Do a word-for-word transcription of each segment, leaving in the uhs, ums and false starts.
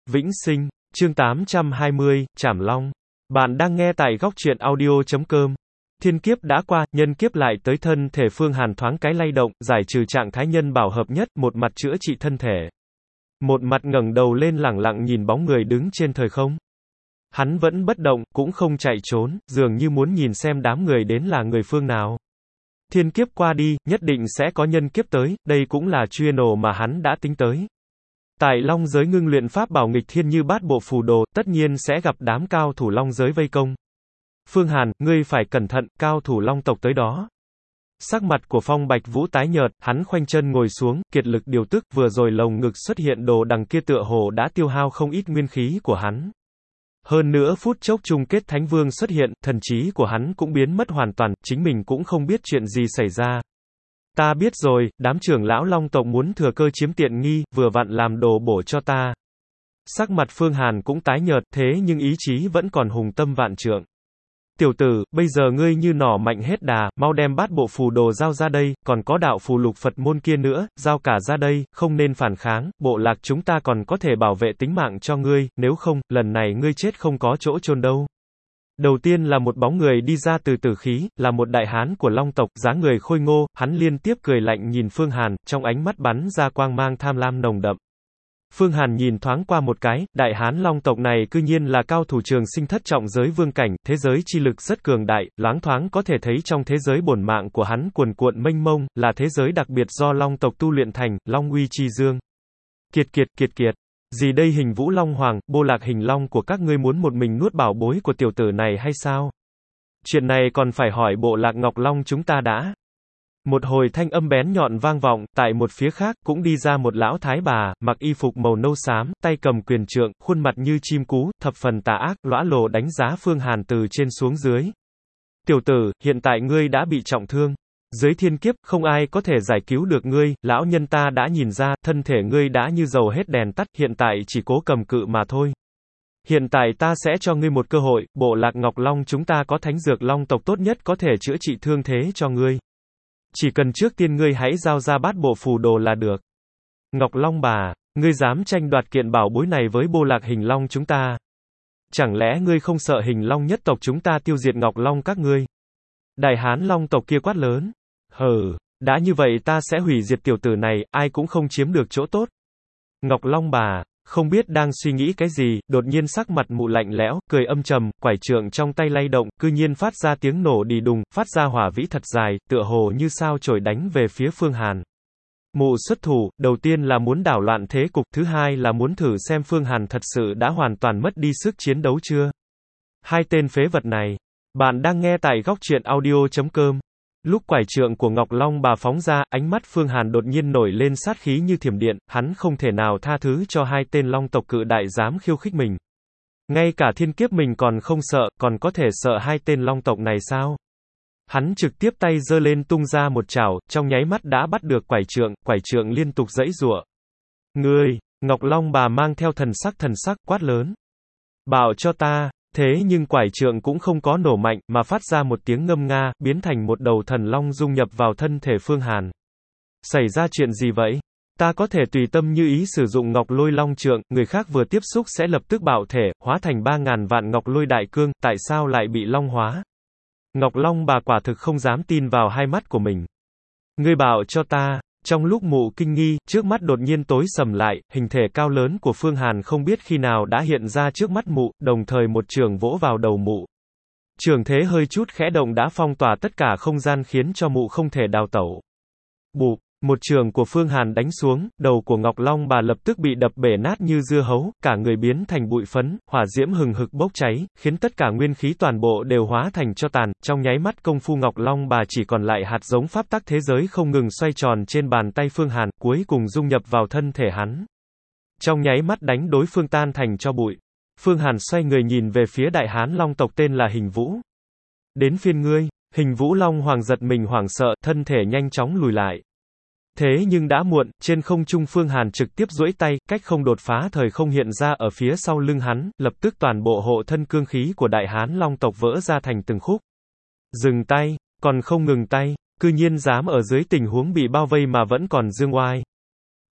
Vĩnh Sinh, chương tám trăm hai mươi, Trảm Long. Bạn đang nghe tại góc truyện audio chấm com. Thiên kiếp đã qua, nhân kiếp lại tới, thân thể Phương Hàn thoáng cái lay động, giải trừ trạng thái nhân bảo hợp nhất, một mặt chữa trị thân thể. Một mặt ngẩng đầu lên lẳng lặng nhìn bóng người đứng trên thời không. Hắn vẫn bất động, cũng không chạy trốn, dường như muốn nhìn xem đám người đến là người phương nào. Thiên kiếp qua đi, nhất định sẽ có nhân kiếp tới, đây cũng là chuyên ồ mà hắn đã tính tới. Tại Long giới ngưng luyện pháp bảo nghịch thiên như bát bộ phù đồ, tất nhiên sẽ gặp đám cao thủ Long giới vây công. Phương Hàn, ngươi phải cẩn thận, cao thủ Long tộc tới đó. Sắc mặt của Phong Bạch Vũ tái nhợt, hắn khoanh chân ngồi xuống, kiệt lực điều tức, vừa rồi lồng ngực xuất hiện đồ đằng kia tựa hồ đã tiêu hao không ít nguyên khí của hắn. Hơn nữa phút chốc chung kết Thánh Vương xuất hiện, thần trí của hắn cũng biến mất hoàn toàn, chính mình cũng không biết chuyện gì xảy ra. Ta biết rồi, đám trưởng lão Long tộc muốn thừa cơ chiếm tiện nghi, vừa vặn làm đồ bổ cho ta. Sắc mặt Phương Hàn cũng tái nhợt, thế nhưng ý chí vẫn còn hùng tâm vạn trượng. Tiểu tử, bây giờ ngươi như nỏ mạnh hết đà, mau đem bát bộ phù đồ giao ra đây, còn có đạo phù lục Phật môn kia nữa, giao cả ra đây, không nên phản kháng, bộ lạc chúng ta còn có thể bảo vệ tính mạng cho ngươi, nếu không, lần này ngươi chết không có chỗ chôn đâu. Đầu tiên là một bóng người đi ra từ tử khí, là một đại hán của Long tộc, dáng người khôi ngô, hắn liên tiếp cười lạnh nhìn Phương Hàn, trong ánh mắt bắn ra quang mang tham lam nồng đậm. Phương Hàn nhìn thoáng qua một cái, đại hán Long tộc này cư nhiên là cao thủ trường sinh thất trọng giới vương cảnh, thế giới chi lực rất cường đại, loáng thoáng có thể thấy trong thế giới bổn mạng của hắn cuồn cuộn mênh mông, là thế giới đặc biệt do Long tộc tu luyện thành, Long uy chi dương. Kiệt kiệt kiệt kiệt. Gì đây Hình Vũ Long Hoàng, bộ lạc Hình Long của các ngươi muốn một mình nuốt bảo bối của tiểu tử này hay sao? Chuyện này còn phải hỏi bộ lạc Ngọc Long chúng ta đã. Một hồi thanh âm bén nhọn vang vọng, tại một phía khác, cũng đi ra một lão thái bà, mặc y phục màu nâu xám, tay cầm quyền trượng, khuôn mặt như chim cú, thập phần tà ác, lõa lồ đánh giá Phương Hàn từ trên xuống dưới. Tiểu tử, hiện tại ngươi đã bị trọng thương. Dưới thiên kiếp, không ai có thể giải cứu được ngươi, lão nhân ta đã nhìn ra, thân thể ngươi đã như dầu hết đèn tắt, hiện tại chỉ cố cầm cự mà thôi. Hiện tại ta sẽ cho ngươi một cơ hội, bộ lạc Ngọc Long chúng ta có thánh dược Long tộc tốt nhất có thể chữa trị thương thế cho ngươi. Chỉ cần trước tiên ngươi hãy giao ra bát bộ phù đồ là được. Ngọc Long bà, ngươi dám tranh đoạt kiện bảo bối này với bộ lạc Hình Long chúng ta? Chẳng lẽ ngươi không sợ Hình Long nhất tộc chúng ta tiêu diệt Ngọc Long các ngươi? Đại hán Long tộc kia quát lớn. Hừ, đã như vậy ta sẽ hủy diệt tiểu tử này, ai cũng không chiếm được chỗ tốt. Ngọc Long bà, không biết đang suy nghĩ cái gì, đột nhiên sắc mặt mụ lạnh lẽo, cười âm trầm, quải trượng trong tay lay động, cư nhiên phát ra tiếng nổ đì đùng, phát ra hỏa vĩ thật dài, tựa hồ như sao chổi đánh về phía Phương Hàn. Mụ xuất thủ, đầu tiên là muốn đảo loạn thế cục, thứ hai là muốn thử xem Phương Hàn thật sự đã hoàn toàn mất đi sức chiến đấu chưa. Hai tên phế vật này. Bạn đang nghe tại góc truyện audio chấm com. Lúc quải trượng của Ngọc Long bà phóng ra, ánh mắt Phương Hàn đột nhiên nổi lên sát khí như thiểm điện, hắn không thể nào tha thứ cho hai tên Long tộc cự đại dám khiêu khích mình. Ngay cả thiên kiếp mình còn không sợ, còn có thể sợ hai tên Long tộc này sao? Hắn trực tiếp tay giơ lên tung ra một chảo, trong nháy mắt đã bắt được quải trượng, quải trượng liên tục giãy giụa. Ngươi, Ngọc Long bà mang theo thần sắc thần sắc, quát lớn. Bảo cho ta. Thế nhưng quải trượng cũng không có nổ mạnh, mà phát ra một tiếng ngâm nga, biến thành một đầu thần long dung nhập vào thân thể Phương Hàn. Xảy ra chuyện gì vậy? Ta có thể tùy tâm như ý sử dụng Ngọc Lôi Long Trượng, người khác vừa tiếp xúc sẽ lập tức bạo thể, hóa thành ba ngàn vạn Ngọc Lôi Đại Cương, tại sao lại bị long hóa? Ngọc Long bà quả thực không dám tin vào hai mắt của mình. Ngươi bảo cho ta. Trong lúc mụ kinh nghi, trước mắt đột nhiên tối sầm lại, hình thể cao lớn của Phương Hàn không biết khi nào đã hiện ra trước mắt mụ, đồng thời một trường vỗ vào đầu mụ. Trường thế hơi chút khẽ động đã phong tỏa tất cả không gian khiến cho mụ không thể đào tẩu. Bụp, một trường của Phương Hàn đánh xuống, đầu của Ngọc Long bà lập tức bị đập bể nát như dưa hấu, cả người biến thành bụi phấn, hỏa diễm hừng hực bốc cháy, khiến tất cả nguyên khí toàn bộ đều hóa thành tro tàn, trong nháy mắt công phu Ngọc Long bà chỉ còn lại hạt giống pháp tắc thế giới không ngừng xoay tròn trên bàn tay Phương Hàn, cuối cùng dung nhập vào thân thể hắn. Trong nháy mắt đánh đối phương tan thành tro bụi. Phương Hàn xoay người nhìn về phía đại hán Long tộc tên là Hình Vũ. Đến phiên ngươi. Hình Vũ Long Hoàng giật mình hoảng sợ, thân thể nhanh chóng lùi lại. Thế nhưng đã muộn, trên không trung Phương Hàn trực tiếp duỗi tay, cách không đột phá thời không hiện ra ở phía sau lưng hắn, lập tức toàn bộ hộ thân cương khí của đại hán Long tộc vỡ ra thành từng khúc. Dừng tay, còn không ngừng tay, cư nhiên dám ở dưới tình huống bị bao vây mà vẫn còn dương oai.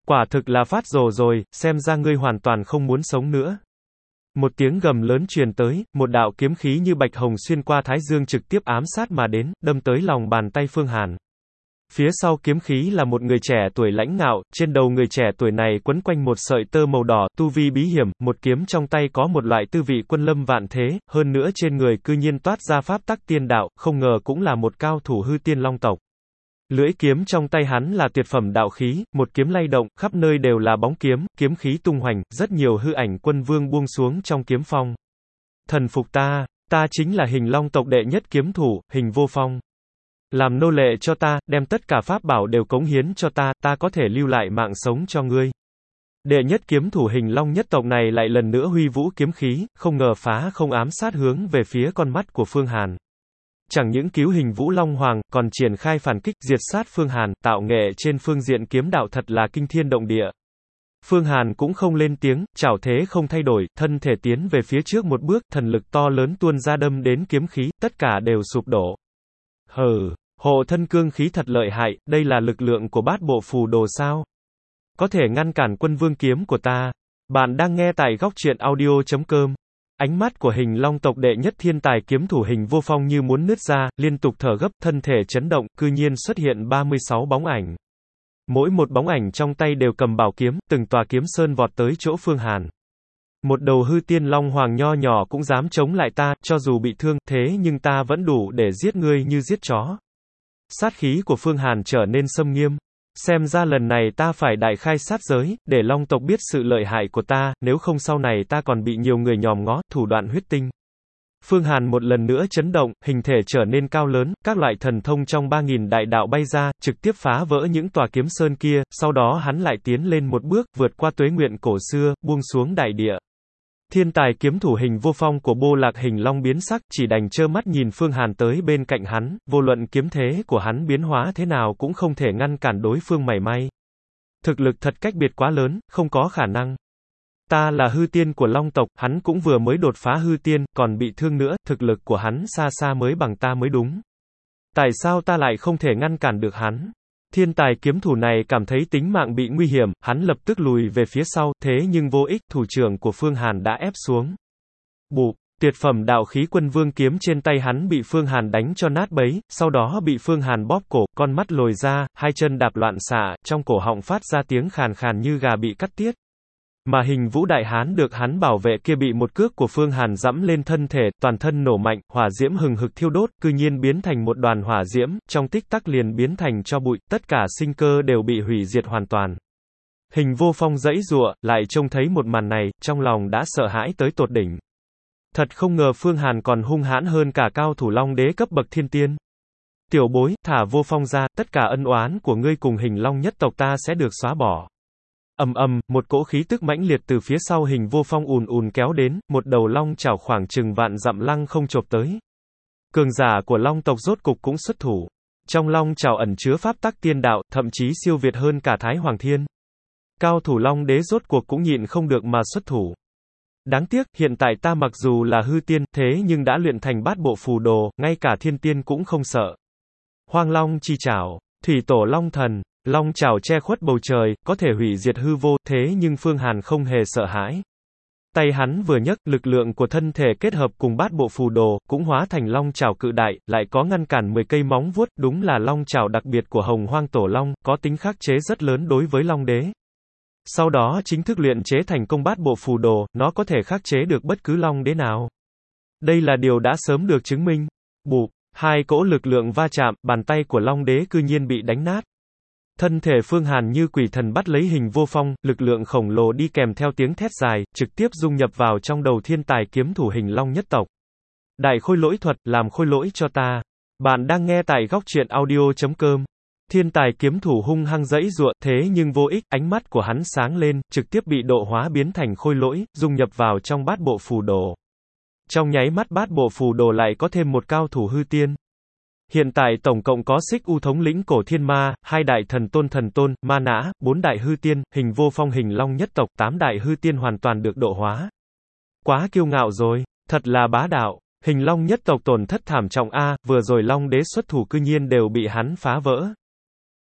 Quả thực là phát rồ rồi, xem ra ngươi hoàn toàn không muốn sống nữa. Một tiếng gầm lớn truyền tới, một đạo kiếm khí như bạch hồng xuyên qua thái dương trực tiếp ám sát mà đến, đâm tới lòng bàn tay Phương Hàn. Phía sau kiếm khí là một người trẻ tuổi lãnh ngạo, trên đầu người trẻ tuổi này quấn quanh một sợi tơ màu đỏ, tu vi bí hiểm, một kiếm trong tay có một loại tư vị quân lâm vạn thế, hơn nữa trên người cư nhiên toát ra pháp tắc tiên đạo, không ngờ cũng là một cao thủ hư tiên long tộc. Lưỡi kiếm trong tay hắn là tuyệt phẩm đạo khí, một kiếm lay động, khắp nơi đều là bóng kiếm, kiếm khí tung hoành, rất nhiều hư ảnh quân vương buông xuống trong kiếm phong. Thần phục ta, ta chính là Hình Long tộc đệ nhất kiếm thủ, Hình Vô Phong. Làm nô lệ cho ta, đem tất cả pháp bảo đều cống hiến cho ta, ta có thể lưu lại mạng sống cho ngươi. Đệ nhất kiếm thủ Hình Long nhất tộc này lại lần nữa huy vũ kiếm khí, không ngờ phá không ám sát hướng về phía con mắt của Phương Hàn. Chẳng những cứu Hình Vũ Long Hoàng, còn triển khai phản kích, diệt sát Phương Hàn, tạo nghệ trên phương diện kiếm đạo thật là kinh thiên động địa. Phương Hàn cũng không lên tiếng, chảo thế không thay đổi, thân thể tiến về phía trước một bước, thần lực to lớn tuôn ra đâm đến kiếm khí, tất cả đều sụp đổ. Hừ, hộ thân cương khí thật lợi hại, đây là lực lượng của bát bộ phù đồ sao? Có thể ngăn cản quân vương kiếm của ta. Bạn đang nghe tại góc truyện audio chấm com. Ánh mắt của Hình Long tộc đệ nhất thiên tài kiếm thủ Hình Vô Phong như muốn nứt ra, liên tục thở gấp, thân thể chấn động, cư nhiên xuất hiện ba mươi sáu bóng ảnh. Mỗi một bóng ảnh trong tay đều cầm bảo kiếm, từng tòa kiếm sơn vọt tới chỗ Phương Hàn. Một đầu hư tiên long hoàng nho nhỏ cũng dám chống lại ta, cho dù bị thương, thế nhưng ta vẫn đủ để giết ngươi như giết chó. Sát khí của Phương Hàn trở nên xâm nghiêm. Xem ra lần này ta phải đại khai sát giới, để Long tộc biết sự lợi hại của ta, nếu không sau này ta còn bị nhiều người nhòm ngó, thủ đoạn huyết tinh. Phương Hàn một lần nữa chấn động, hình thể trở nên cao lớn, các loại thần thông trong ba nghìn đại đạo bay ra, trực tiếp phá vỡ những tòa kiếm sơn kia, sau đó hắn lại tiến lên một bước, vượt qua tuế nguyện cổ xưa, buông xuống đại địa. Thiên tài kiếm thủ Hình Vô Phong của Bô Lạc Hình Long biến sắc, chỉ đành trơ mắt nhìn Phương Hàn tới bên cạnh hắn, vô luận kiếm thế của hắn biến hóa thế nào cũng không thể ngăn cản đối phương mảy may. Thực lực thật cách biệt quá lớn, không có khả năng. Ta là hư tiên của Long tộc, hắn cũng vừa mới đột phá hư tiên, còn bị thương nữa, thực lực của hắn xa xa mới bằng ta mới đúng. Tại sao ta lại không thể ngăn cản được hắn? Thiên tài kiếm thủ này cảm thấy tính mạng bị nguy hiểm, hắn lập tức lùi về phía sau, thế nhưng vô ích, thủ trưởng của Phương Hàn đã ép xuống. Bụp, tuyệt phẩm đạo khí quân vương kiếm trên tay hắn bị Phương Hàn đánh cho nát bấy, sau đó bị Phương Hàn bóp cổ, con mắt lồi ra, hai chân đạp loạn xạ, trong cổ họng phát ra tiếng khàn khàn như gà bị cắt tiết. Mà Hình Vũ đại hán được hắn bảo vệ kia bị một cước của Phương Hàn dẫm lên thân thể, toàn thân nổ mạnh, hỏa diễm hừng hực thiêu đốt, cư nhiên biến thành một đoàn hỏa diễm, trong tích tắc liền biến thành tro bụi, tất cả sinh cơ đều bị hủy diệt hoàn toàn. Hình Vô Phong giãy giụa, lại trông thấy một màn này, trong lòng đã sợ hãi tới tột đỉnh. Thật không ngờ Phương Hàn còn hung hãn hơn cả cao thủ Long đế cấp bậc thiên tiên. Tiểu bối, thả Vô Phong ra, tất cả ân oán của ngươi cùng Hình Long nhất tộc ta sẽ được xóa bỏ. Ầm ầm, một cỗ khí tức mãnh liệt từ phía sau Hình Vô Phong ùn ùn kéo đến, một đầu long chảo khoảng chừng vạn dặm lăng không chộp tới. Cường giả của Long tộc rốt cục cũng xuất thủ. Trong long chảo ẩn chứa pháp tắc tiên đạo, thậm chí siêu việt hơn cả Thái Hoàng Thiên. Cao thủ Long đế rốt cuộc cũng nhịn không được mà xuất thủ. Đáng tiếc, hiện tại ta mặc dù là hư tiên, thế nhưng đã luyện thành bát bộ phù đồ, ngay cả thiên tiên cũng không sợ. Hoang Long chi chảo, thủy tổ Long thần. Long chảo che khuất bầu trời, có thể hủy diệt hư vô, thế nhưng Phương Hàn không hề sợ hãi. Tay hắn vừa nhấc, lực lượng của thân thể kết hợp cùng bát bộ phù đồ, cũng hóa thành long chảo cự đại, lại có ngăn cản mười cây móng vuốt, đúng là long chảo đặc biệt của Hồng Hoang Tổ Long, có tính khắc chế rất lớn đối với Long đế. Sau đó chính thức luyện chế thành công bát bộ phù đồ, nó có thể khắc chế được bất cứ Long đế nào. Đây là điều đã sớm được chứng minh. Bụp, hai cỗ lực lượng va chạm, bàn tay của Long đế cư nhiên bị đánh nát. Thân thể Phương Hàn như quỷ thần bắt lấy Hình Vô Phong, lực lượng khổng lồ đi kèm theo tiếng thét dài, trực tiếp dung nhập vào trong đầu thiên tài kiếm thủ Hình Long nhất tộc. Đại khôi lỗi thuật, làm khôi lỗi cho ta. Bạn đang nghe tại góc truyện audio chấm com. Thiên tài kiếm thủ hung hăng giãy giụa, thế nhưng vô ích, ánh mắt của hắn sáng lên, trực tiếp bị độ hóa biến thành khôi lỗi, dung nhập vào trong bát bộ phù đồ. Trong nháy mắt bát bộ phù đồ lại có thêm một cao thủ hư tiên. Hiện tại tổng cộng có Xích U thống lĩnh cổ thiên ma, hai đại thần tôn thần tôn, ma nã, bốn đại hư tiên, Hình Vô Phong Hình Long nhất tộc, tám đại hư tiên hoàn toàn được độ hóa. Quá kiêu ngạo rồi, thật là bá đạo. Hình Long nhất tộc tổn thất thảm trọng a, vừa rồi Long đế xuất thủ cư nhiên đều bị hắn phá vỡ.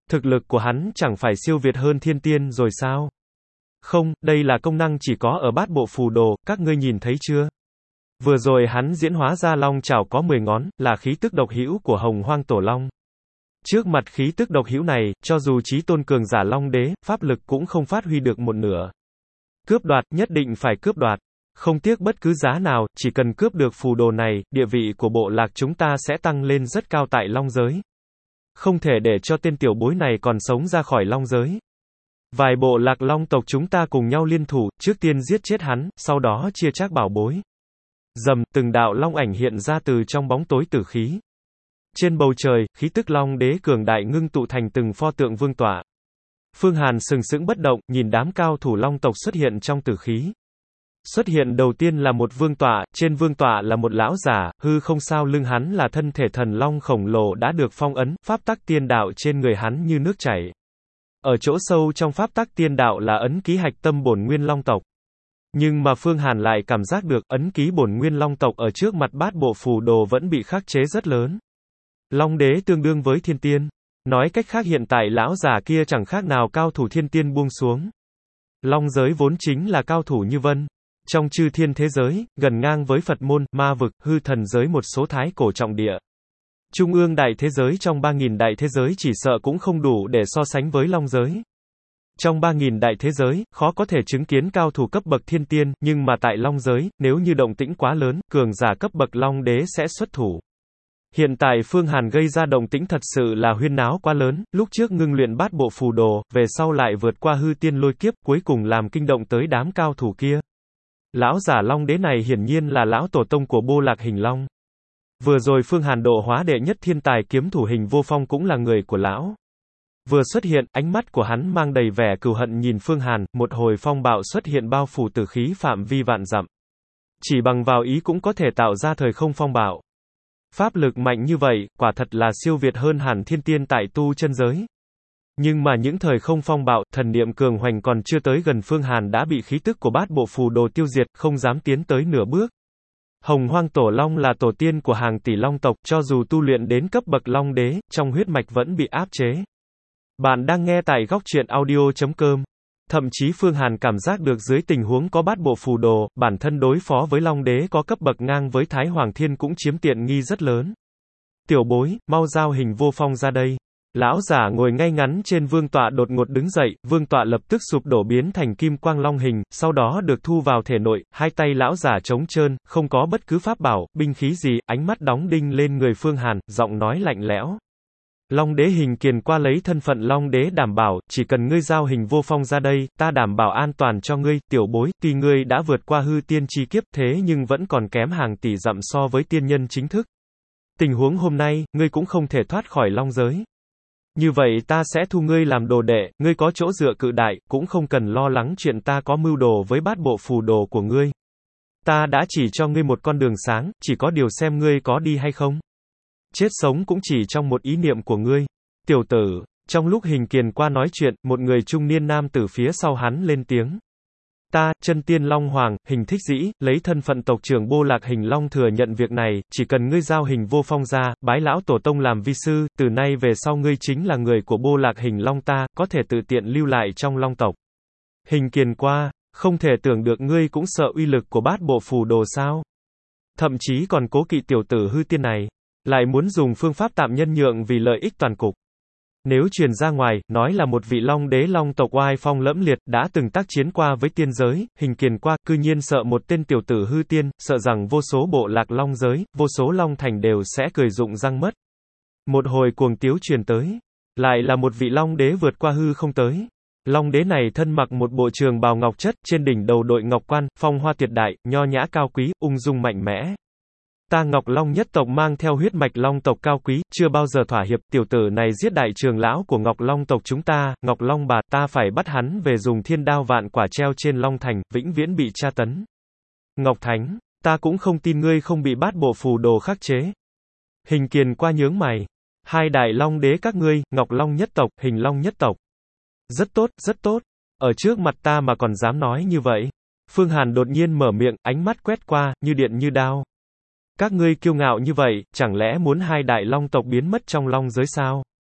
Thực lực của hắn chẳng phải siêu việt hơn thiên tiên rồi sao? Không, đây là công năng chỉ có ở bát bộ phù đồ, các ngươi nhìn thấy chưa? Vừa rồi hắn diễn hóa ra long chảo có mười ngón, là khí tức độc hữu của Hồng Hoang Tổ Long. Trước mặt khí tức độc hữu này, cho dù chí tôn cường giả Long Đế, pháp lực cũng không phát huy được một nửa. Cướp đoạt, nhất định phải cướp đoạt. Không tiếc bất cứ giá nào, chỉ cần cướp được phù đồ này, địa vị của bộ lạc chúng ta sẽ tăng lên rất cao tại Long giới. Không thể để cho tên tiểu bối này còn sống ra khỏi Long giới. Vài bộ lạc Long tộc chúng ta cùng nhau liên thủ, trước tiên giết chết hắn, sau đó chia chác bảo bối. Rầm, từng đạo long ảnh hiện ra từ trong bóng tối tử khí. Trên bầu trời, khí tức Long Đế cường đại ngưng tụ thành từng pho tượng vương tọa. Phương Hàn sừng sững bất động, nhìn đám cao thủ Long tộc xuất hiện trong tử khí. Xuất hiện đầu tiên là một vương tọa, trên vương tọa là một lão giả, hư không sau lưng hắn là thân thể thần long khổng lồ đã được phong ấn, pháp tắc tiên đạo trên người hắn như nước chảy. Ở chỗ sâu trong pháp tắc tiên đạo là ấn ký hạch tâm bổn nguyên long tộc. Nhưng mà Phương Hàn lại cảm giác được ấn ký bổn nguyên long tộc ở trước mặt bát bộ phù đồ vẫn bị khắc chế rất lớn. Long đế tương đương với thiên tiên. Nói cách khác hiện tại lão già kia chẳng khác nào cao thủ thiên tiên buông xuống. Long giới vốn chính là cao thủ như vân. Trong chư thiên thế giới, gần ngang với Phật môn, ma vực, hư thần giới một số thái cổ trọng địa. Trung ương đại thế giới trong ba nghìn đại thế giới chỉ sợ cũng không đủ để so sánh với Long giới. Trong ba nghìn đại thế giới, khó có thể chứng kiến cao thủ cấp bậc thiên tiên, nhưng mà tại Long giới, nếu như động tĩnh quá lớn, cường giả cấp bậc Long đế sẽ xuất thủ. Hiện tại Phương Hàn gây ra động tĩnh thật sự là huyên náo quá lớn, lúc trước ngưng luyện bát bộ phù đồ, về sau lại vượt qua hư tiên lôi kiếp, cuối cùng làm kinh động tới đám cao thủ kia. Lão giả Long đế này hiển nhiên là lão tổ tông của bộ lạc Hình Long. Vừa rồi Phương Hàn độ hóa đệ nhất thiên tài kiếm thủ Hình Vô Phong cũng là người của lão. Vừa xuất hiện, ánh mắt của hắn mang đầy vẻ cừu hận nhìn Phương Hàn, một hồi phong bạo xuất hiện bao phủ tử khí phạm vi vạn dặm. Chỉ bằng vào ý cũng có thể tạo ra thời không phong bạo. Pháp lực mạnh như vậy, quả thật là siêu việt hơn hẳn thiên tiên tại tu chân giới. Nhưng mà những thời không phong bạo, thần niệm cường hoành còn chưa tới gần Phương Hàn đã bị khí tức của bát bộ phù đồ tiêu diệt, không dám tiến tới nửa bước. Hồng Hoang Tổ Long là tổ tiên của hàng tỷ long tộc, cho dù tu luyện đến cấp bậc Long đế, trong huyết mạch vẫn bị áp chế. Bạn đang nghe tại góc truyện audio chấm com. Thậm chí Phương Hàn cảm giác được dưới tình huống có bát bộ phù đồ, bản thân đối phó với Long đế có cấp bậc ngang với Thái Hoàng Thiên cũng chiếm tiện nghi rất lớn. Tiểu bối, mau giao Hình Vô Phong ra đây. Lão giả ngồi ngay ngắn trên vương tọa đột ngột đứng dậy, vương tọa lập tức sụp đổ biến thành kim quang long hình, sau đó được thu vào thể nội, hai tay lão giả trống trơn, không có bất cứ pháp bảo, binh khí gì, ánh mắt đóng đinh lên người Phương Hàn, giọng nói lạnh lẽo. Long đế Hình Kiền qua lấy thân phận Long đế đảm bảo, chỉ cần ngươi giao Hình Vô Phong ra đây, ta đảm bảo an toàn cho ngươi, tiểu bối, tuy ngươi đã vượt qua hư tiên chi kiếp thế nhưng vẫn còn kém hàng tỷ dặm so với tiên nhân chính thức. Tình huống hôm nay, ngươi cũng không thể thoát khỏi Long giới. Như vậy ta sẽ thu ngươi làm đồ đệ, ngươi có chỗ dựa cự đại, cũng không cần lo lắng chuyện ta có mưu đồ với bát bộ phù đồ của ngươi. Ta đã chỉ cho ngươi một con đường sáng, chỉ có điều xem ngươi có đi hay không. Chết sống cũng chỉ trong một ý niệm của ngươi. Tiểu tử, trong lúc Hình Kiền qua nói chuyện, một người trung niên nam tử phía sau hắn lên tiếng. Ta, chân tiên Long Hoàng, Hình Thích Dĩ, lấy thân phận tộc trưởng bộ lạc Hình Long thừa nhận việc này, chỉ cần ngươi giao Hình Vô Phong ra, bái lão tổ tông làm vi sư, từ nay về sau ngươi chính là người của bộ lạc Hình Long ta, có thể tự tiện lưu lại trong Long tộc. Hình Kiền qua, không thể tưởng được ngươi cũng sợ uy lực của bát bộ phù đồ sao. Thậm chí còn cố kỵ tiểu tử hư tiên này, lại muốn dùng phương pháp tạm nhân nhượng vì lợi ích toàn cục. Nếu truyền ra ngoài, nói là một vị Long đế Long tộc oai phong lẫm liệt, đã từng tác chiến qua với tiên giới, Hình Kiền qua, cư nhiên sợ một tên tiểu tử hư tiên, sợ rằng vô số bộ lạc Long giới, vô số Long thành đều sẽ cười rụng răng mất. Một hồi cuồng tiếu truyền tới, lại là một vị Long đế vượt qua hư không tới. Long đế này thân mặc một bộ trường bào ngọc chất, trên đỉnh đầu đội ngọc quan, phong hoa tuyệt đại, nho nhã cao quý, ung dung mạnh mẽ. Ta Ngọc Long nhất tộc mang theo huyết mạch Long tộc cao quý, chưa bao giờ thỏa hiệp, tiểu tử này giết đại trường lão của Ngọc Long tộc chúng ta, Ngọc Long bà, ta phải bắt hắn về dùng thiên đao vạn quả treo trên Long Thành, vĩnh viễn bị tra tấn. Ngọc Thánh, ta cũng không tin ngươi không bị bát bộ phù đồ khắc chế. Hình Kiền qua nhướng mày. Hai đại Long đế các ngươi, Ngọc Long nhất tộc, Hình Long nhất tộc. Rất tốt, rất tốt. Ở trước mặt ta mà còn dám nói như vậy. Phương Hàn đột nhiên mở miệng, ánh mắt quét qua, như điện như đao. Các ngươi kiêu ngạo như vậy, chẳng lẽ muốn hai đại Long tộc biến mất trong Long giới sao?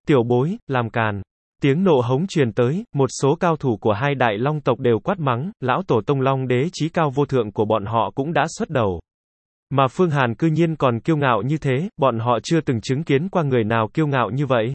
Tiểu bối, làm càn. Tiếng nộ hống truyền tới, một số cao thủ của hai đại long tộc đều quát mắng, lão tổ tông long đế chí cao vô thượng của bọn họ cũng đã xuất đầu. Mà Phương Hàn cư nhiên còn kiêu ngạo như thế, bọn họ chưa từng chứng kiến qua người nào kiêu ngạo như vậy.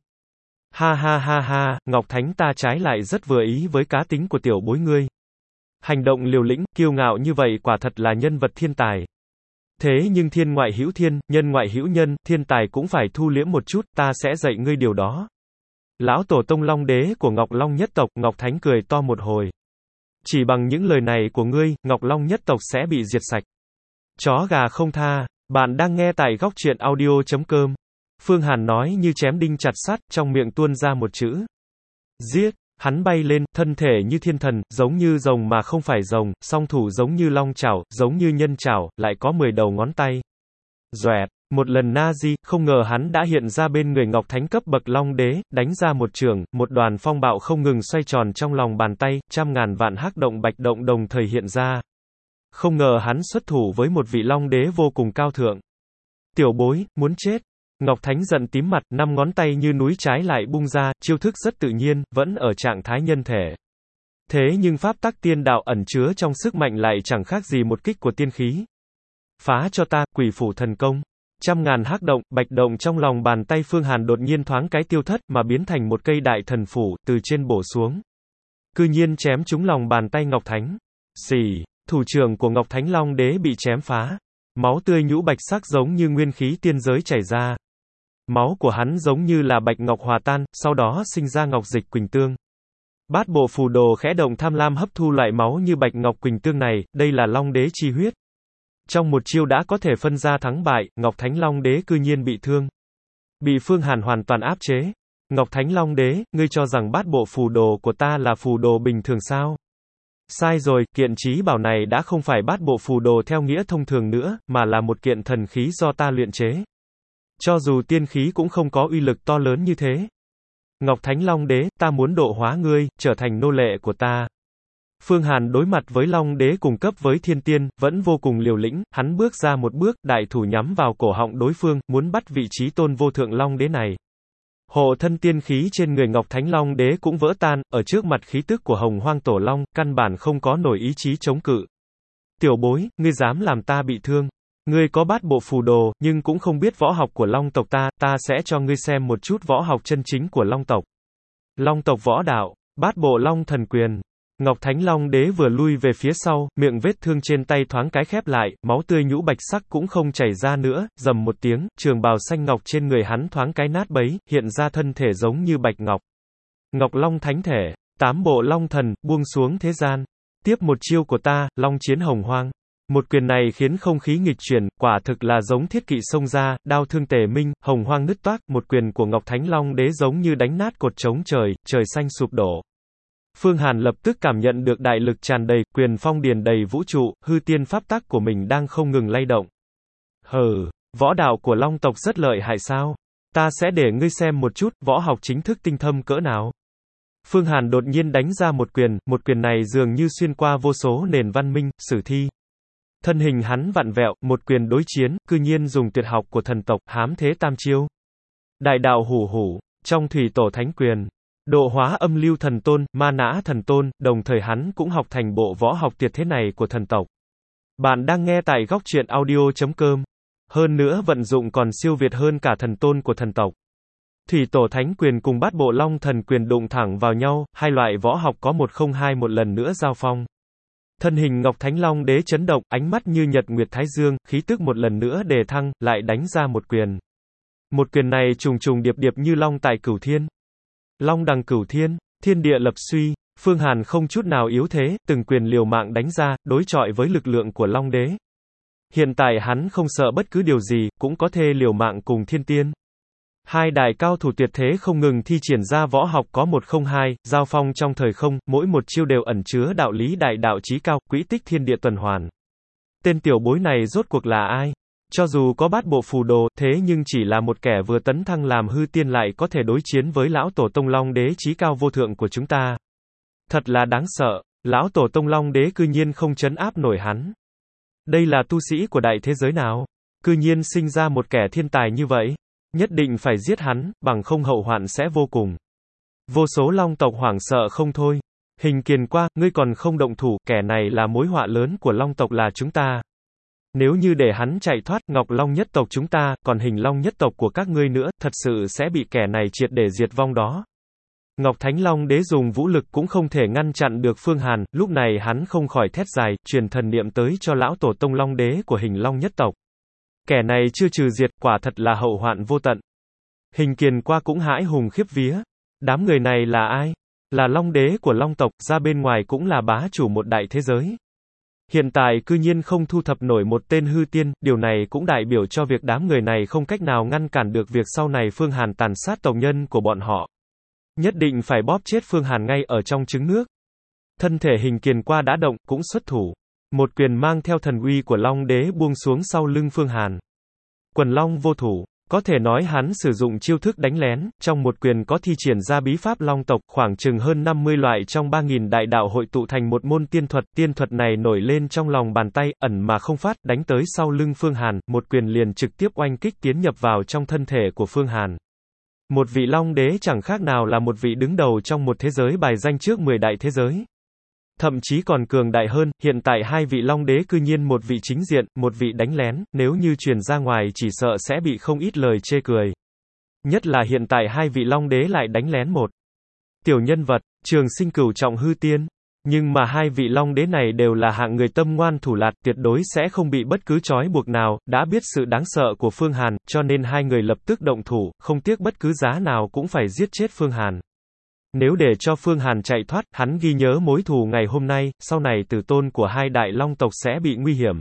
Ha ha ha ha, Ngọc Thánh ta trái lại rất vừa ý với cá tính của tiểu bối ngươi. Hành động liều lĩnh, kiêu ngạo như vậy quả thật là nhân vật thiên tài. Thế nhưng thiên ngoại hữu thiên, nhân ngoại hữu nhân, thiên tài cũng phải thu liễm một chút, ta sẽ dạy ngươi điều đó. Lão tổ tông long đế của Ngọc Long nhất tộc, Ngọc Thánh cười to một hồi. Chỉ bằng những lời này của ngươi, Ngọc Long nhất tộc sẽ bị diệt sạch. Chó gà không tha, bạn đang nghe tại góc truyện audio chấm com. Phương Hàn nói như chém đinh chặt sắt, trong miệng tuôn ra một chữ. Giết, hắn bay lên, thân thể như thiên thần, giống như rồng mà không phải rồng, song thủ giống như long chảo, giống như nhân chảo, lại có mười đầu ngón tay. Doẹt, một lần na di, không ngờ hắn đã hiện ra bên người Ngọc Thánh cấp bậc long đế, đánh ra một trường, một đoàn phong bạo không ngừng xoay tròn trong lòng bàn tay, trăm ngàn vạn hắc động bạch động đồng thời hiện ra. Không ngờ hắn xuất thủ với một vị long đế vô cùng cao thượng. Tiểu bối, muốn chết. Ngọc Thánh giận tím mặt, năm ngón tay như núi trái lại bung ra, chiêu thức rất tự nhiên, vẫn ở trạng thái nhân thể. Thế nhưng pháp tắc tiên đạo ẩn chứa trong sức mạnh lại chẳng khác gì một kích của tiên khí. Phá cho ta, quỷ phủ thần công. Trăm ngàn hắc động, bạch động trong lòng bàn tay Phương Hàn đột nhiên thoáng cái tiêu thất mà biến thành một cây đại thần phủ, từ trên bổ xuống. Cư nhiên chém trúng lòng bàn tay Ngọc Thánh. Xì, thủ trưởng của Ngọc Thánh Long Đế bị chém phá. Máu tươi nhũ bạch sắc giống như nguyên khí tiên giới chảy ra. Máu của hắn giống như là bạch ngọc hòa tan, sau đó sinh ra ngọc dịch quỳnh tương. Bát bộ phù đồ khẽ động tham lam hấp thu loại máu như bạch ngọc quỳnh tương này, đây là Long Đế chi huyết. Trong một chiêu đã có thể phân ra thắng bại, Ngọc Thánh Long Đế cư nhiên bị thương. Bị Phương Hàn hoàn toàn áp chế. Ngọc Thánh Long Đế, ngươi cho rằng bát bộ phù đồ của ta là phù đồ bình thường sao? Sai rồi, kiện trí bảo này đã không phải bát bộ phù đồ theo nghĩa thông thường nữa, mà là một kiện thần khí do ta luyện chế. Cho dù tiên khí cũng không có uy lực to lớn như thế. Ngọc Thánh Long Đế, ta muốn độ hóa ngươi, trở thành nô lệ của ta. Phương Hàn đối mặt với Long Đế cùng cấp với thiên tiên, vẫn vô cùng liều lĩnh, hắn bước ra một bước, đại thủ nhắm vào cổ họng đối phương, muốn bắt vị trí tôn vô thượng Long Đế này. Hộ thân tiên khí trên người Ngọc Thánh Long Đế cũng vỡ tan, ở trước mặt khí tức của Hồng Hoang Tổ Long, căn bản không có nổi ý chí chống cự. Tiểu bối, ngươi dám làm ta bị thương. Ngươi có bát bộ phù đồ, nhưng cũng không biết võ học của Long tộc ta, ta sẽ cho ngươi xem một chút võ học chân chính của Long tộc. Long tộc võ đạo, bát bộ Long thần quyền. Ngọc Thánh Long Đế vừa lui về phía sau, miệng vết thương trên tay thoáng cái khép lại, máu tươi nhũ bạch sắc cũng không chảy ra nữa, rầm một tiếng, trường bào xanh ngọc trên người hắn thoáng cái nát bấy, hiện ra thân thể giống như bạch ngọc. Ngọc Long Thánh thể, tám bộ Long thần, buông xuống thế gian. Tiếp một chiêu của ta, Long chiến hồng hoang. Một quyền này khiến không khí nghịch chuyển, quả thực là giống thiết kỵ xông ra, đao thương tề minh, hồng hoang nứt toác, một quyền của Ngọc Thánh Long Đế giống như đánh nát cột trống trời, trời xanh sụp đổ. Phương Hàn lập tức cảm nhận được đại lực tràn đầy, quyền phong điền đầy vũ trụ, hư tiên pháp tắc của mình đang không ngừng lay động. Hừ, võ đạo của Long tộc rất lợi hại sao? Ta sẽ để ngươi xem một chút, võ học chính thức tinh thâm cỡ nào. Phương Hàn đột nhiên đánh ra một quyền, một quyền này dường như xuyên qua vô số nền văn minh, sử thi. Thân hình hắn vặn vẹo, một quyền đối chiến, cư nhiên dùng tuyệt học của thần tộc, hám thế tam chiêu. Đại đạo hủ hủ, trong thủy tổ thánh quyền. Độ hóa âm lưu thần tôn, ma nã thần tôn, đồng thời hắn cũng học thành bộ võ học tuyệt thế này của thần tộc. Bạn đang nghe tại góc truyện audio chấm com. Hơn nữa vận dụng còn siêu việt hơn cả thần tôn của thần tộc. Thủy tổ thánh quyền cùng bát bộ Long thần quyền đụng thẳng vào nhau, hai loại võ học có một không hai một lần nữa giao phong. Thân hình Ngọc Thánh Long Đế chấn động, ánh mắt như nhật nguyệt thái dương, khí tức một lần nữa đề thăng, lại đánh ra một quyền. Một quyền này trùng trùng điệp điệp như long tại cửu thiên. Long đằng cửu thiên, thiên địa lập suy, Phương Hàn không chút nào yếu thế, từng quyền liều mạng đánh ra, đối chọi với lực lượng của Long Đế. Hiện tại hắn không sợ bất cứ điều gì, cũng có thể liều mạng cùng thiên tiên. Hai đại cao thủ tuyệt thế không ngừng thi triển ra võ học có một không hai, giao phong trong thời không, mỗi một chiêu đều ẩn chứa đạo lý đại đạo chí cao, quỹ tích thiên địa tuần hoàn. Tên tiểu bối này rốt cuộc là ai? Cho dù có bát bộ phù đồ, thế nhưng chỉ là một kẻ vừa tấn thăng làm hư tiên lại có thể đối chiến với lão tổ tông Long Đế chí cao vô thượng của chúng ta. Thật là đáng sợ, lão tổ tông Long Đế cư nhiên không trấn áp nổi hắn. Đây là tu sĩ của đại thế giới nào? Cư nhiên sinh ra một kẻ thiên tài như vậy. Nhất định phải giết hắn, bằng không hậu hoạn sẽ vô cùng. Vô số long tộc hoảng sợ không thôi. Hình Kiền Qua, ngươi còn không động thủ, kẻ này là mối họa lớn của long tộc là chúng ta. Nếu như để hắn chạy thoát, Ngọc Long nhất tộc chúng ta, còn Hình Long nhất tộc của các ngươi nữa, thật sự sẽ bị kẻ này triệt để diệt vong đó. Ngọc Thánh Long Đế dùng vũ lực cũng không thể ngăn chặn được Phương Hàn, lúc này hắn không khỏi thét dài, truyền thần niệm tới cho lão tổ tông Long Đế của Hình Long nhất tộc. Kẻ này chưa trừ diệt, quả thật là hậu hoạn vô tận. Hình Kiền Qua cũng hãi hùng khiếp vía. Đám người này là ai? Là Long Đế của Long tộc, ra bên ngoài cũng là bá chủ một đại thế giới. Hiện tại cư nhiên không thu thập nổi một tên hư tiên, điều này cũng đại biểu cho việc đám người này không cách nào ngăn cản được việc sau này Phương Hàn tàn sát tộc nhân của bọn họ. Nhất định phải bóp chết Phương Hàn ngay ở trong trứng nước. Thân thể Hình Kiền Qua đã động, cũng xuất thủ. Một quyền mang theo thần uy của Long Đế buông xuống sau lưng Phương Hàn. Quần Long vô thủ. Có thể nói hắn sử dụng chiêu thức đánh lén, trong một quyền có thi triển ra bí pháp long tộc, khoảng chừng hơn năm mươi loại trong ba nghìn đại đạo hội tụ thành một môn tiên thuật, tiên thuật này nổi lên trong lòng bàn tay, ẩn mà không phát, đánh tới sau lưng Phương Hàn, một quyền liền trực tiếp oanh kích tiến nhập vào trong thân thể của Phương Hàn. Một vị Long Đế chẳng khác nào là một vị đứng đầu trong một thế giới bài danh trước mười đại thế giới. Thậm chí còn cường đại hơn, hiện tại hai vị Long Đế cư nhiên một vị chính diện, một vị đánh lén, nếu như truyền ra ngoài chỉ sợ sẽ bị không ít lời chê cười. Nhất là hiện tại hai vị Long Đế lại đánh lén một tiểu nhân vật, Trường Sinh cửu trọng hư tiên. Nhưng mà hai vị Long Đế này đều là hạng người tâm ngoan thủ lạt, tuyệt đối sẽ không bị bất cứ trói buộc nào, đã biết sự đáng sợ của Phương Hàn, cho nên hai người lập tức động thủ, không tiếc bất cứ giá nào cũng phải giết chết Phương Hàn. Nếu để cho Phương Hàn chạy thoát, hắn ghi nhớ mối thù ngày hôm nay, sau này tử tôn của hai đại long tộc sẽ bị nguy hiểm.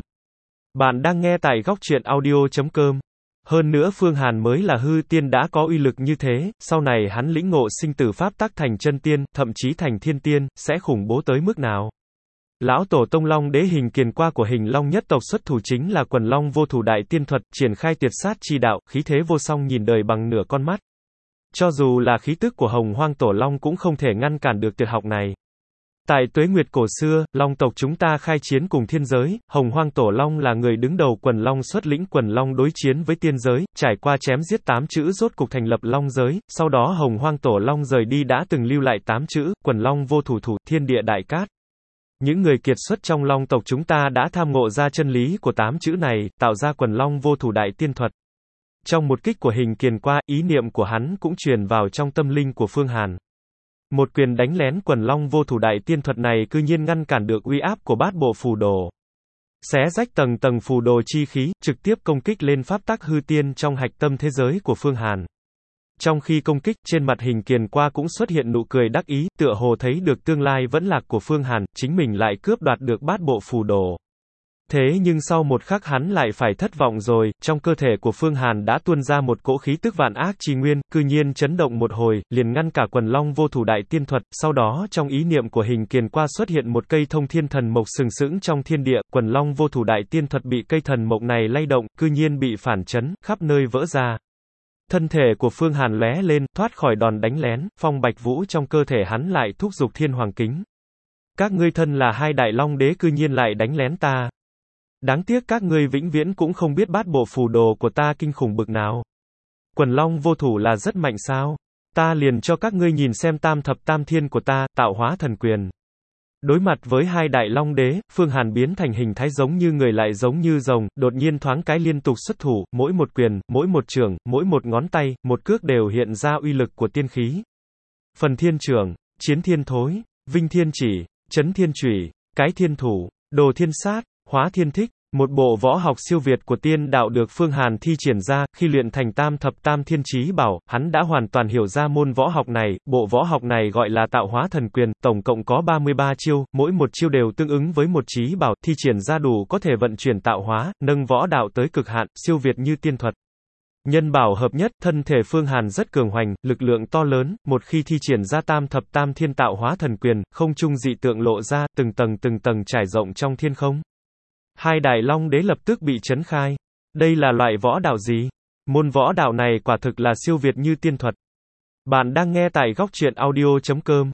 Bạn đang nghe tại góc truyện audio chấm com. Hơn nữa Phương Hàn mới là hư tiên đã có uy lực như thế, sau này hắn lĩnh ngộ sinh tử pháp tắc thành chân tiên, thậm chí thành thiên tiên, sẽ khủng bố tới mức nào? Lão tổ tông Long Đế Hình Kiền Qua của Hình Long nhất tộc xuất thủ chính là quần long vô thủ đại tiên thuật, triển khai tuyệt sát chi đạo, khí thế vô song nhìn đời bằng nửa con mắt. Cho dù là khí tức của Hồng Hoang Tổ Long cũng không thể ngăn cản được tuyệt học này. Tại tuế nguyệt cổ xưa, Long tộc chúng ta khai chiến cùng thiên giới, Hồng Hoang Tổ Long là người đứng đầu quần Long xuất lĩnh quần Long đối chiến với tiên giới, trải qua chém giết tám chữ rốt cục thành lập Long giới, sau đó Hồng Hoang Tổ Long rời đi đã từng lưu lại tám chữ, quần Long vô thủ thủ, thiên địa đại cát. Những người kiệt xuất trong Long tộc chúng ta đã tham ngộ ra chân lý của tám chữ này, tạo ra quần Long vô thủ đại tiên thuật. Trong một kích của Hình Kiền Qua, ý niệm của hắn cũng truyền vào trong tâm linh của Phương Hàn. Một quyền đánh lén quần long vô thủ đại tiên thuật này cư nhiên ngăn cản được uy áp của bát bộ phù đồ. Xé rách tầng tầng phù đồ chi khí, trực tiếp công kích lên pháp tắc hư tiên trong hạch tâm thế giới của Phương Hàn. Trong khi công kích, trên mặt Hình Kiền Qua cũng xuất hiện nụ cười đắc ý, tựa hồ thấy được tương lai vẫn lạc của Phương Hàn, chính mình lại cướp đoạt được bát bộ phù đồ. Thế nhưng sau một khắc hắn lại phải thất vọng rồi, trong cơ thể của Phương Hàn đã tuôn ra một cỗ khí tức vạn ác chi nguyên, cư nhiên chấn động một hồi, liền ngăn cả quần long vô thủ đại tiên thuật, sau đó trong ý niệm của Hình Kiền Qua xuất hiện một cây thông thiên thần mộc sừng sững trong thiên địa, quần long vô thủ đại tiên thuật bị cây thần mộc này lay động, cư nhiên bị phản chấn, khắp nơi vỡ ra. Thân thể của Phương Hàn lóe lên, thoát khỏi đòn đánh lén, phong bạch vũ trong cơ thể hắn lại thúc giục thiên hoàng kính. Các ngươi thân là hai đại long đế cư nhiên lại đánh lén ta. Đáng tiếc các ngươi vĩnh viễn cũng không biết bát bộ phù đồ của ta kinh khủng bực nào. Quần long vô thủ là rất mạnh sao? Ta liền cho các ngươi nhìn xem tam thập tam thiên của ta, tạo hóa thần quyền. Đối mặt với hai đại long đế, Phương Hàn biến thành hình thái giống như người lại giống như rồng, đột nhiên thoáng cái liên tục xuất thủ, mỗi một quyền, mỗi một chưởng, mỗi một ngón tay, một cước đều hiện ra uy lực của tiên khí. Phần thiên trưởng, chiến thiên thối, vinh thiên chỉ, chấn thiên chủy, cái thiên thủ, đồ thiên sát, hóa thiên thích, một bộ võ học siêu việt của tiên đạo được Phương Hàn thi triển ra, khi luyện thành tam thập tam thiên chí bảo, hắn đã hoàn toàn hiểu ra môn võ học này, bộ võ học này gọi là tạo hóa thần quyền, tổng cộng có ba mươi ba chiêu, mỗi một chiêu đều tương ứng với một chí bảo, thi triển ra đủ có thể vận chuyển tạo hóa, nâng võ đạo tới cực hạn, siêu việt như tiên thuật. Nhân bảo hợp nhất, thân thể Phương Hàn rất cường hoành, lực lượng to lớn, một khi thi triển ra tam thập tam thiên tạo hóa thần quyền, không trung dị tượng lộ ra, từng tầng từng tầng trải rộng trong thiên không. Hai đại long đế lập tức bị chấn khai. Đây là loại võ đạo gì? Môn võ đạo này quả thực là siêu việt như tiên thuật. Bạn đang nghe tại góc truyện audio chấm com.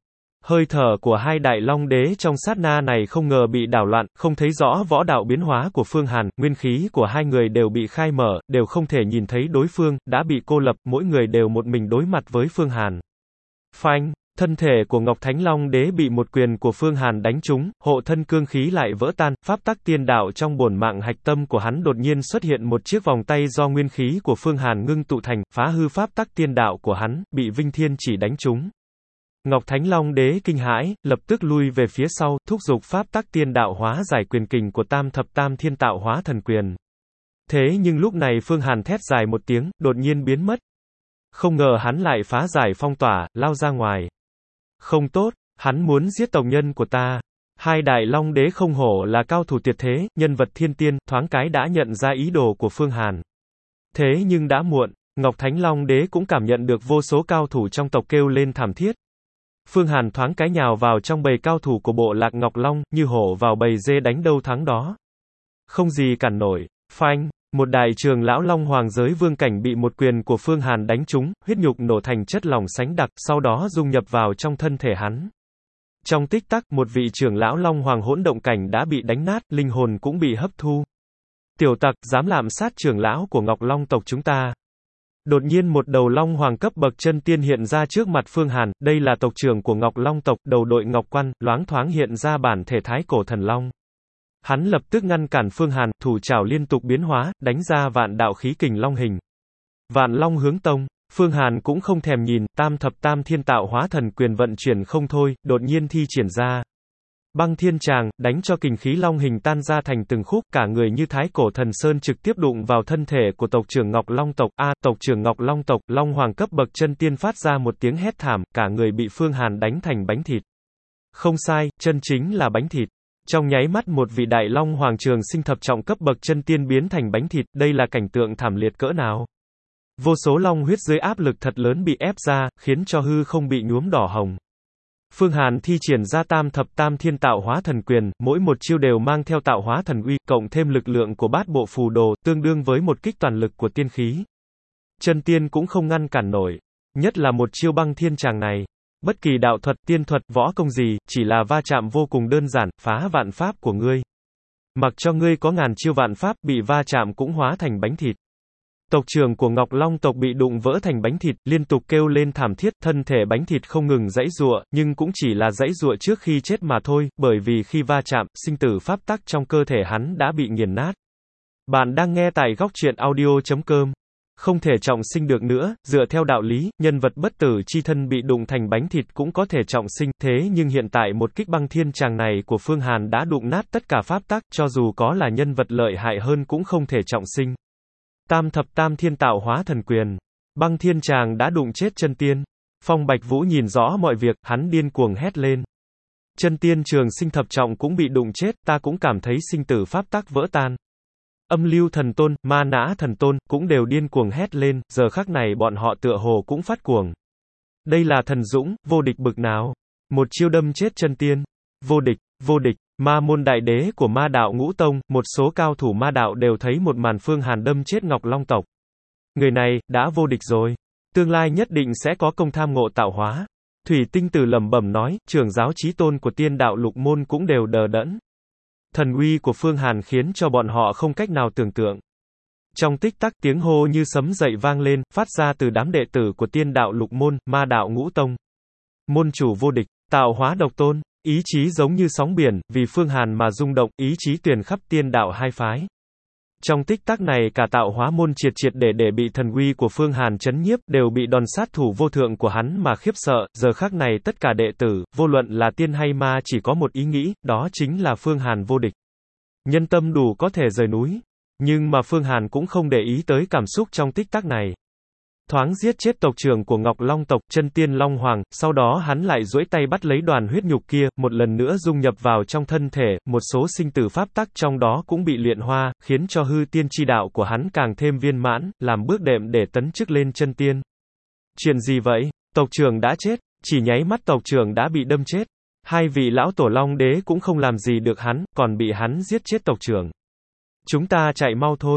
Hơi thở của hai đại long đế trong sát na này không ngờ bị đảo loạn, không thấy rõ võ đạo biến hóa của Phương Hàn, nguyên khí của hai người đều bị khai mở, đều không thể nhìn thấy đối phương, đã bị cô lập, mỗi người đều một mình đối mặt với Phương Hàn. Phanh! Thân thể của Ngọc Thánh Long Đế bị một quyền của Phương Hàn đánh trúng, hộ thân cương khí lại vỡ tan, pháp tắc tiên đạo trong bổn mạng hạch tâm của hắn đột nhiên xuất hiện một chiếc vòng tay do nguyên khí của Phương Hàn ngưng tụ thành, phá hư pháp tắc tiên đạo của hắn, bị Vinh Thiên Chỉ đánh trúng. Ngọc Thánh Long Đế kinh hãi, lập tức lui về phía sau, thúc giục pháp tắc tiên đạo hóa giải quyền kình của Tam Thập Tam Thiên Tạo Hóa Thần Quyền. Thế nhưng lúc này Phương Hàn thét dài một tiếng, đột nhiên biến mất. Không ngờ hắn lại phá giải phong tỏa, lao ra ngoài. Không tốt, hắn muốn giết tộc nhân của ta. Hai đại long đế không hổ là cao thủ tuyệt thế, nhân vật thiên tiên, thoáng cái đã nhận ra ý đồ của Phương Hàn. Thế nhưng đã muộn, Ngọc Thánh Long Đế cũng cảm nhận được vô số cao thủ trong tộc kêu lên thảm thiết. Phương Hàn thoáng cái nhào vào trong bầy cao thủ của bộ lạc Ngọc Long, như hổ vào bầy dê đánh đâu thắng đó. Không gì cản nổi. Phanh! Một đại trường lão long hoàng giới vương cảnh bị một quyền của Phương Hàn đánh trúng, huyết nhục nổ thành chất lỏng sánh đặc, sau đó dung nhập vào trong thân thể hắn. Trong tích tắc, một vị trưởng lão long hoàng hỗn động cảnh đã bị đánh nát, linh hồn cũng bị hấp thu. Tiểu tặc, dám lạm sát trưởng lão của Ngọc Long tộc chúng ta. Đột nhiên một đầu long hoàng cấp bậc chân tiên hiện ra trước mặt Phương Hàn, đây là tộc trưởng của Ngọc Long tộc, đầu đội ngọc quan, loáng thoáng hiện ra bản thể thái cổ thần long. Hắn lập tức ngăn cản Phương Hàn, thủ trảo liên tục biến hóa, đánh ra vạn đạo khí kình long hình. Vạn long hướng tông, Phương Hàn cũng không thèm nhìn, Tam Thập Tam Thiên Tạo Hóa Thần Quyền vận chuyển không thôi, đột nhiên thi triển ra. Băng thiên tràng, đánh cho kình khí long hình tan ra thành từng khúc, cả người như thái cổ thần sơn trực tiếp đụng vào thân thể của tộc trưởng Ngọc Long tộc. A, tộc trưởng Ngọc Long tộc, long hoàng cấp bậc chân tiên phát ra một tiếng hét thảm, cả người bị Phương Hàn đánh thành bánh thịt. Không sai, chân chính là bánh thịt. Trong nháy mắt một vị đại long hoàng trường sinh thập trọng cấp bậc chân tiên biến thành bánh thịt, đây là cảnh tượng thảm liệt cỡ nào. Vô số long huyết dưới áp lực thật lớn bị ép ra, khiến cho hư không bị nhuốm đỏ hồng. Phương Hàn thi triển ra Tam Thập Tam Thiên Tạo Hóa Thần Quyền, mỗi một chiêu đều mang theo tạo hóa thần uy, cộng thêm lực lượng của bát bộ phù đồ, tương đương với một kích toàn lực của tiên khí. Chân tiên cũng không ngăn cản nổi, nhất là một chiêu băng thiên tràng này. Bất kỳ đạo thuật, tiên thuật, võ công gì, chỉ là va chạm vô cùng đơn giản, phá vạn pháp của ngươi. Mặc cho ngươi có ngàn chiêu vạn pháp, bị va chạm cũng hóa thành bánh thịt. Tộc trưởng của Ngọc Long tộc bị đụng vỡ thành bánh thịt, liên tục kêu lên thảm thiết, thân thể bánh thịt không ngừng giãy giụa, nhưng cũng chỉ là giãy giụa trước khi chết mà thôi, bởi vì khi va chạm, sinh tử pháp tắc trong cơ thể hắn đã bị nghiền nát. Bạn đang nghe tại góc truyện audio chấm com. Không thể trọng sinh được nữa, dựa theo đạo lý, nhân vật bất tử chi thân bị đụng thành bánh thịt cũng có thể trọng sinh, thế nhưng hiện tại một kích băng thiên tràng này của Phương Hàn đã đụng nát tất cả pháp tắc, cho dù có là nhân vật lợi hại hơn cũng không thể trọng sinh. Tam Thập Tam Thiên Tạo Hóa Thần Quyền. Băng thiên tràng đã đụng chết chân tiên. Phong Bạch Vũ nhìn rõ mọi việc, hắn điên cuồng hét lên. Chân tiên trường sinh thập trọng cũng bị đụng chết, ta cũng cảm thấy sinh tử pháp tắc vỡ tan. Âm Lưu Thần Tôn, Ma Nã Thần Tôn, cũng đều điên cuồng hét lên, giờ khắc này bọn họ tựa hồ cũng phát cuồng. Đây là thần dũng, vô địch bực nào. Một chiêu đâm chết chân tiên. Vô địch, vô địch. Ma môn đại đế của ma đạo ngũ tông, một số cao thủ ma đạo đều thấy một màn Phương Hàn đâm chết Ngọc Long tộc. Người này, đã vô địch rồi. Tương lai nhất định sẽ có công tham ngộ tạo hóa. Thủy Tinh Tử lẩm bẩm nói, trưởng giáo chí tôn của tiên đạo lục môn cũng đều đờ đẫn. Thần uy của Phương Hàn khiến cho bọn họ không cách nào tưởng tượng. Trong tích tắc tiếng hô như sấm dậy vang lên, phát ra từ đám đệ tử của tiên đạo lục môn, ma đạo ngũ tông. Môn chủ vô địch, tạo hóa độc tôn, ý chí giống như sóng biển, vì Phương Hàn mà rung động, ý chí tuyển khắp tiên đạo hai phái. Trong tích tắc này cả tạo hóa môn triệt triệt để để bị thần uy của Phương Hàn chấn nhiếp, đều bị đòn sát thủ vô thượng của hắn mà khiếp sợ, giờ khắc này tất cả đệ tử, vô luận là tiên hay ma chỉ có một ý nghĩ, đó chính là Phương Hàn vô địch. Nhân tâm đủ có thể rời núi, nhưng mà Phương Hàn cũng không để ý tới cảm xúc trong tích tắc này. Thoáng giết chết tộc trưởng của Ngọc Long tộc, chân tiên Long Hoàng, sau đó hắn lại duỗi tay bắt lấy đoàn huyết nhục kia, một lần nữa dung nhập vào trong thân thể, một số sinh tử pháp tắc trong đó cũng bị luyện hoa, khiến cho hư tiên chi đạo của hắn càng thêm viên mãn, làm bước đệm để tấn chức lên chân tiên. Chuyện gì vậy? Tộc trưởng đã chết, chỉ nháy mắt tộc trưởng đã bị đâm chết. Hai vị lão tổ Long đế cũng không làm gì được hắn, còn bị hắn giết chết tộc trưởng. Chúng ta chạy mau thôi.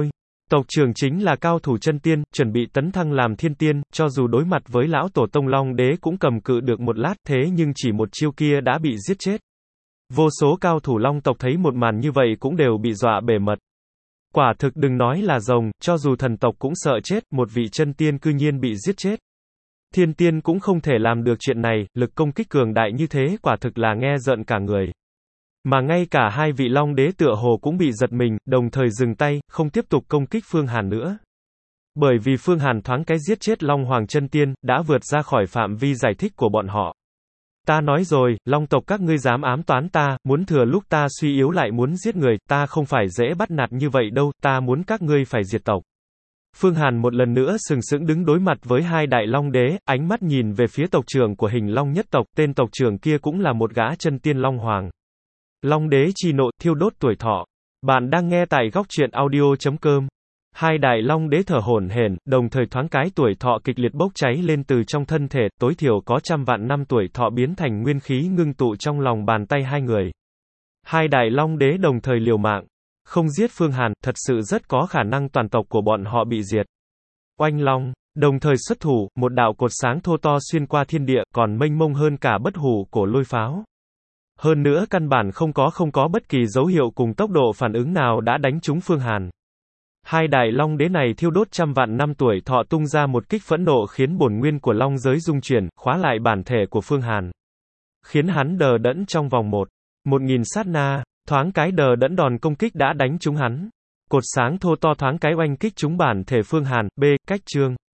Tộc trưởng chính là cao thủ chân tiên, chuẩn bị tấn thăng làm thiên tiên, cho dù đối mặt với lão tổ tông Long Đế cũng cầm cự được một lát, thế nhưng chỉ một chiêu kia đã bị giết chết. Vô số cao thủ Long tộc thấy một màn như vậy cũng đều bị dọa bể mật. Quả thực đừng nói là rồng, cho dù thần tộc cũng sợ chết, một vị chân tiên cư nhiên bị giết chết. Thiên tiên cũng không thể làm được chuyện này, lực công kích cường đại như thế quả thực là nghe rợn cả người. Mà ngay cả hai vị Long Đế tựa hồ cũng bị giật mình, đồng thời dừng tay, không tiếp tục công kích Phương Hàn nữa. Bởi vì Phương Hàn thoáng cái giết chết Long Hoàng chân tiên, đã vượt ra khỏi phạm vi giải thích của bọn họ. Ta nói rồi, Long tộc các ngươi dám ám toán ta, muốn thừa lúc ta suy yếu lại muốn giết người, ta không phải dễ bắt nạt như vậy đâu, ta muốn các ngươi phải diệt tộc. Phương Hàn một lần nữa sừng sững đứng đối mặt với hai đại Long Đế, ánh mắt nhìn về phía tộc trưởng của Hình Long nhất tộc, tên tộc trưởng kia cũng là một gã chân tiên Long Hoàng. Long Đế chi nộ, thiêu đốt tuổi thọ. Bạn đang nghe tại góc truyện audio chấm com. Hai đại Long Đế thở hổn hển, đồng thời thoáng cái tuổi thọ kịch liệt bốc cháy lên từ trong thân thể, tối thiểu có trăm vạn năm tuổi thọ biến thành nguyên khí ngưng tụ trong lòng bàn tay hai người. Hai đại Long Đế đồng thời liều mạng. Không giết Phương Hàn, thật sự rất có khả năng toàn tộc của bọn họ bị diệt. Oanh Long, đồng thời xuất thủ, một đạo cột sáng thô to xuyên qua thiên địa, còn mênh mông hơn cả bất hủ cổ lôi pháo. Hơn nữa căn bản không có không có bất kỳ dấu hiệu cùng tốc độ phản ứng nào đã đánh trúng Phương Hàn. Hai đại Long Đế này thiêu đốt trăm vạn năm tuổi thọ tung ra một kích phẫn nộ khiến bổn nguyên của Long giới rung chuyển, khóa lại bản thể của Phương Hàn. Khiến hắn đờ đẫn trong vòng một, một nghìn sát na, thoáng cái đờ đẫn đòn công kích đã đánh trúng hắn. Cột sáng thô to thoáng cái oanh kích trúng bản thể Phương Hàn, b, cách chương.